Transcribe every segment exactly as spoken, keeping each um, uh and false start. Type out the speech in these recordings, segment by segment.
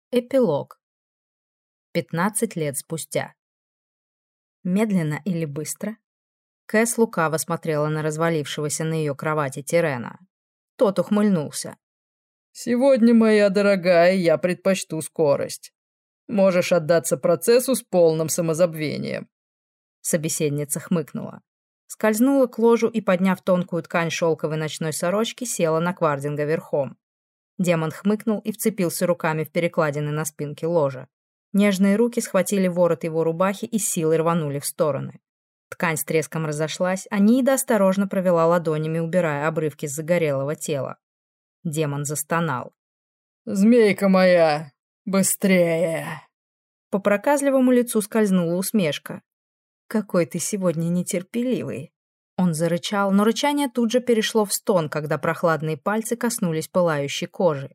Эпилог. Пятнадцать лет спустя. Медленно или быстро? Кэс лукаво смотрела на развалившегося на ее кровати Тирена. Тот ухмыльнулся. «Сегодня, моя дорогая, я предпочту скорость. Можешь отдаться процессу с полным самозабвением». Собеседница хмыкнула. Скользнула к ложу и, подняв тонкую ткань шелковой ночной сорочки, села на Квардинга верхом. Демон хмыкнул и вцепился руками в перекладины на спинке ложа. Нежные руки схватили ворот его рубахи и с силой рванули в стороны. Ткань с треском разошлась, а Нида осторожно провела ладонями, убирая обрывки с загорелого тела. Демон застонал. «Змейка моя, быстрее!» По проказливому лицу скользнула усмешка. «Какой ты сегодня нетерпеливый!» Он зарычал, но рычание тут же перешло в стон, когда прохладные пальцы коснулись пылающей кожи.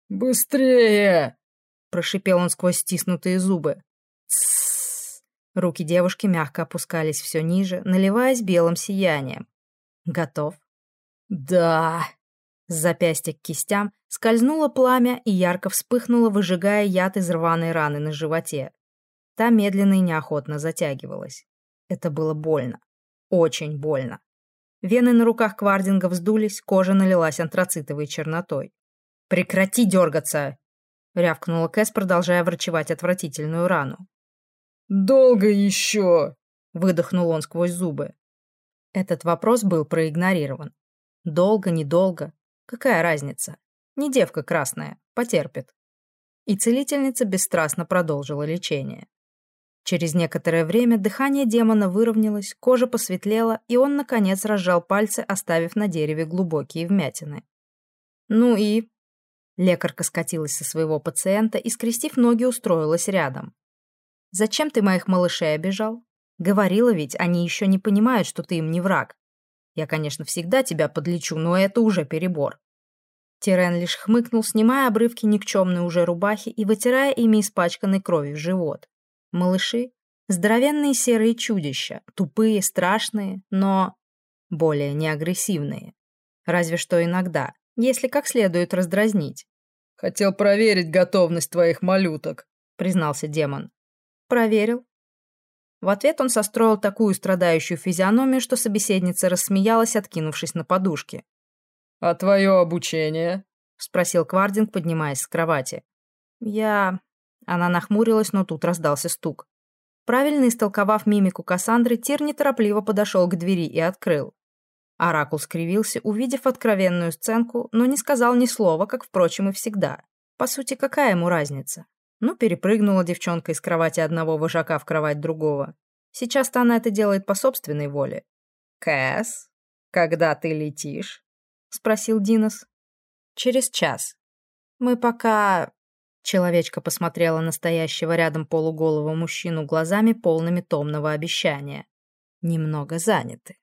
«Быстрее!» — прошипел он сквозь стиснутые зубы. «Тссс!» Руки девушки мягко опускались все ниже, наливаясь белым сиянием. «Готов?» «Да!» С запястья к кистям скользнуло пламя и ярко вспыхнуло, выжигая яд из рваной раны на животе. Та медленно и неохотно затягивалась. Это было больно. Очень больно. Вены на руках Квардинга вздулись, кожа налилась антрацитовой чернотой. «Прекрати дергаться!» — рявкнула Кэс, продолжая врачевать отвратительную рану. «Долго еще!» — выдохнул он сквозь зубы. Этот вопрос был проигнорирован. Долго, недолго. Какая разница? Не девка красная, потерпит. И целительница бесстрастно продолжила лечение. Через некоторое время дыхание демона выровнялось, кожа посветлела, и он, наконец, разжал пальцы, оставив на дереве глубокие вмятины. «Ну и...» Лекарка скатилась со своего пациента и, скрестив ноги, устроилась рядом. «Зачем ты моих малышей обижал? Говорила ведь, они еще не понимают, что ты им не враг. Я, конечно, всегда тебя подлечу, но это уже перебор». Тирен лишь хмыкнул, снимая обрывки никчемной уже рубахи и вытирая ими испачканной кровью живот. Малыши — здоровенные серые чудища, тупые, страшные, но более неагрессивные. Разве что иногда, если как следует раздразнить. «Хотел проверить готовность твоих малюток», — признался демон. «Проверил». В ответ он состроил такую страдающую физиономию, что собеседница рассмеялась, откинувшись на подушке. «А твое обучение?» — спросил Квардинг, поднимаясь с кровати. «Я...» Она нахмурилась, но тут раздался стук. Правильно истолковав мимику Кассандры, Тир неторопливо подошел к двери и открыл. Оракул скривился, увидев откровенную сценку, но не сказал ни слова, как, впрочем, и всегда. По сути, какая ему разница? Ну, перепрыгнула девчонка из кровати одного вожака в кровать другого. Сейчас-то она это делает по собственной воле. «Кэс, когда ты летишь?» — спросил Динос. «Через час. Мы пока...» Человечка посмотрела на стоящего рядом полуголого мужчину глазами, полными томного обещания. Немного заняты.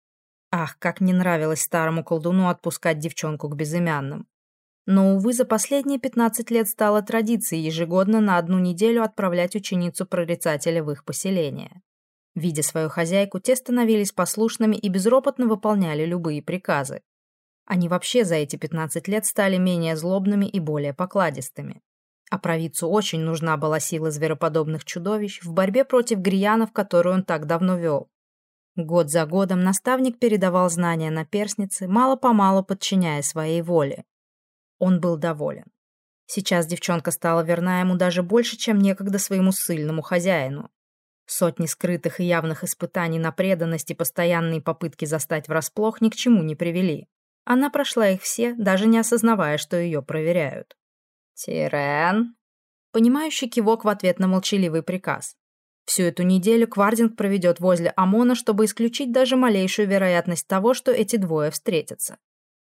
Ах, как не нравилось старому колдуну отпускать девчонку к безымянным. Но, увы, за последние пятнадцать лет стало традицией ежегодно на одну неделю отправлять ученицу-прорицателя в их поселение. Видя свою хозяйку, те становились послушными и безропотно выполняли любые приказы. Они вообще за эти пятнадцать лет стали менее злобными и более покладистыми. А провидцу очень нужна была сила звероподобных чудовищ в борьбе против гриянов, которую он так давно вел. Год за годом наставник передавал знания наперснице, мало-помалу подчиняя своей воле. Он был доволен. Сейчас девчонка стала верна ему даже больше, чем некогда своему ссыльному хозяину. Сотни скрытых и явных испытаний на преданность и постоянные попытки застать врасплох ни к чему не привели. Она прошла их все, даже не осознавая, что ее проверяют. «Тирен?» Понимающий кивок в ответ на молчаливый приказ. Всю эту неделю Квардинг проведет возле Амона, чтобы исключить даже малейшую вероятность того, что эти двое встретятся.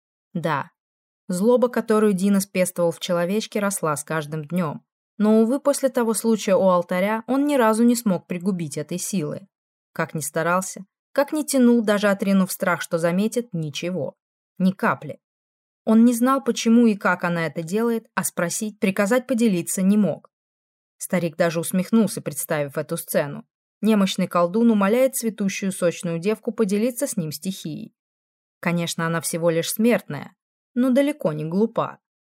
Да, злоба, которую Динос пестовал в человечке, росла с каждым днем. Но, увы, после того случая у алтаря он ни разу не смог пригубить этой силы. Как ни старался, как ни тянул, даже отринув страх, что заметит, ничего. Ни капли. Он не знал, почему и как она это делает, а спросить, приказать поделиться не мог. Старик даже усмехнулся, представив эту сцену. Немощный колдун умоляет цветущую сочную девку поделиться с ним стихией. Конечно, она всего лишь смертная, но далеко не глупа.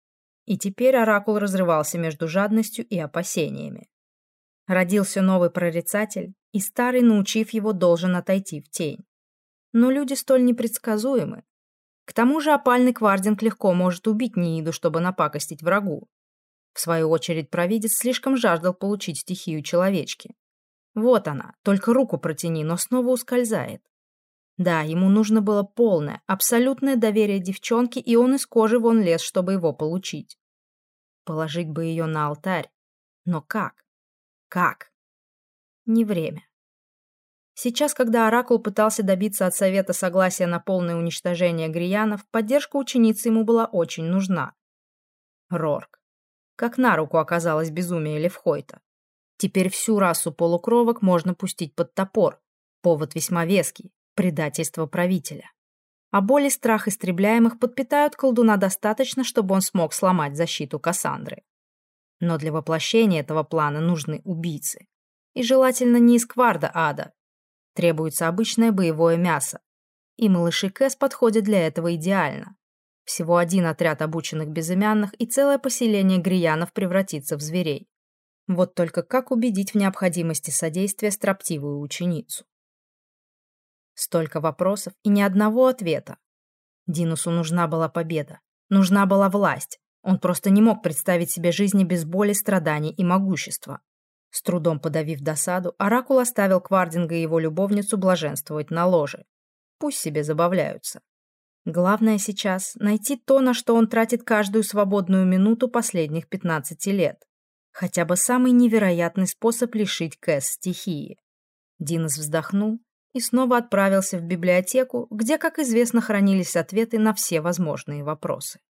И теперь Оракул разрывался между жадностью и опасениями. Родился новый прорицатель, и старый, научив его, должен отойти в тень. Но люди столь непредсказуемы. К тому же опальный Квардинг легко может убить Нииду, чтобы напакостить врагу. В свою очередь провидец слишком жаждал получить стихию человечки. Вот она, только руку протяни, но снова ускользает. Да, ему нужно было полное, абсолютное доверие девчонки, и он из кожи вон лез, чтобы его получить. Положить бы ее на алтарь. Но как? Как? Не время. Сейчас, когда Оракул пытался добиться от Совета согласия на полное уничтожение гриянов, поддержка ученицы ему была очень нужна. Рорк. Как на руку оказалось безумие Левхойта. Теперь всю расу полукровок можно пустить под топор. Повод весьма веский. Предательство правителя. А боль и страх истребляемых подпитают колдуна достаточно, чтобы он смог сломать защиту Кассандры. Но для воплощения этого плана нужны убийцы. И желательно не из Кварда ада. Требуется обычное боевое мясо. И малыши Кэс подходят для этого идеально. Всего один отряд обученных безымянных, и целое поселение гриянов превратится в зверей. Вот только как убедить в необходимости содействия строптивую ученицу? Столько вопросов и ни одного ответа. Динусу нужна была победа. Нужна была власть. Он просто не мог представить себе жизни без боли, страданий и могущества. С трудом подавив досаду, Оракул оставил Квардинга и его любовницу блаженствовать на ложе. Пусть себе забавляются. Главное сейчас — найти то, на что он тратит каждую свободную минуту последних пятнадцати лет. Хотя бы самый невероятный способ лишить Кэс стихии. Динус вздохнул и снова отправился в библиотеку, где, как известно, хранились ответы на все возможные вопросы.